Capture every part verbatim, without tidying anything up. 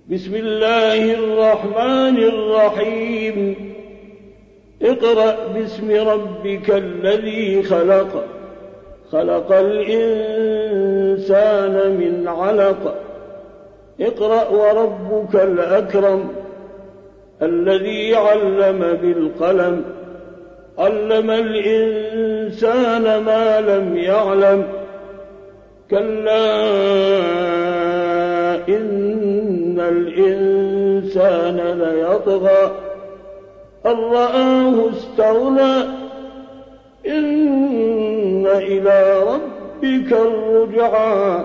بسم الله الرحمن الرحيم اقرأ باسم ربك الذي خلق خلق الإنسان من علق اقرأ وربك الأكرم الذي علم بالقلم علم الإنسان ما لم يعلم كلا إن الإنسان ليطغى أن رآه استغنى إن إلى ربك الرجعى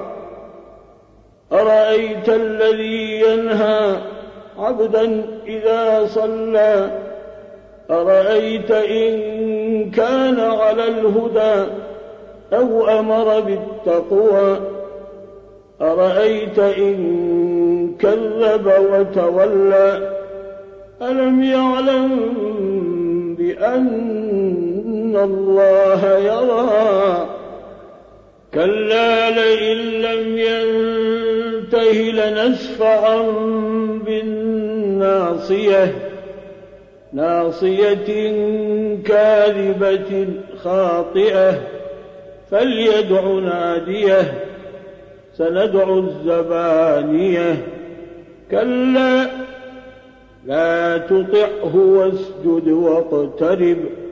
أرأيت الذي ينهى عبدا إذا صلى أرأيت إن كان على الهدى أو أمر بالتقوى أرأيت إن كذب وتولى ألم يعلم بأن الله يرى كلا لئن لم ينته لنسفعا بالناصية ناصية كاذبة خاطئة فليدع ناديه سندع الزبانية كلا لا تطعه واسجد واقترب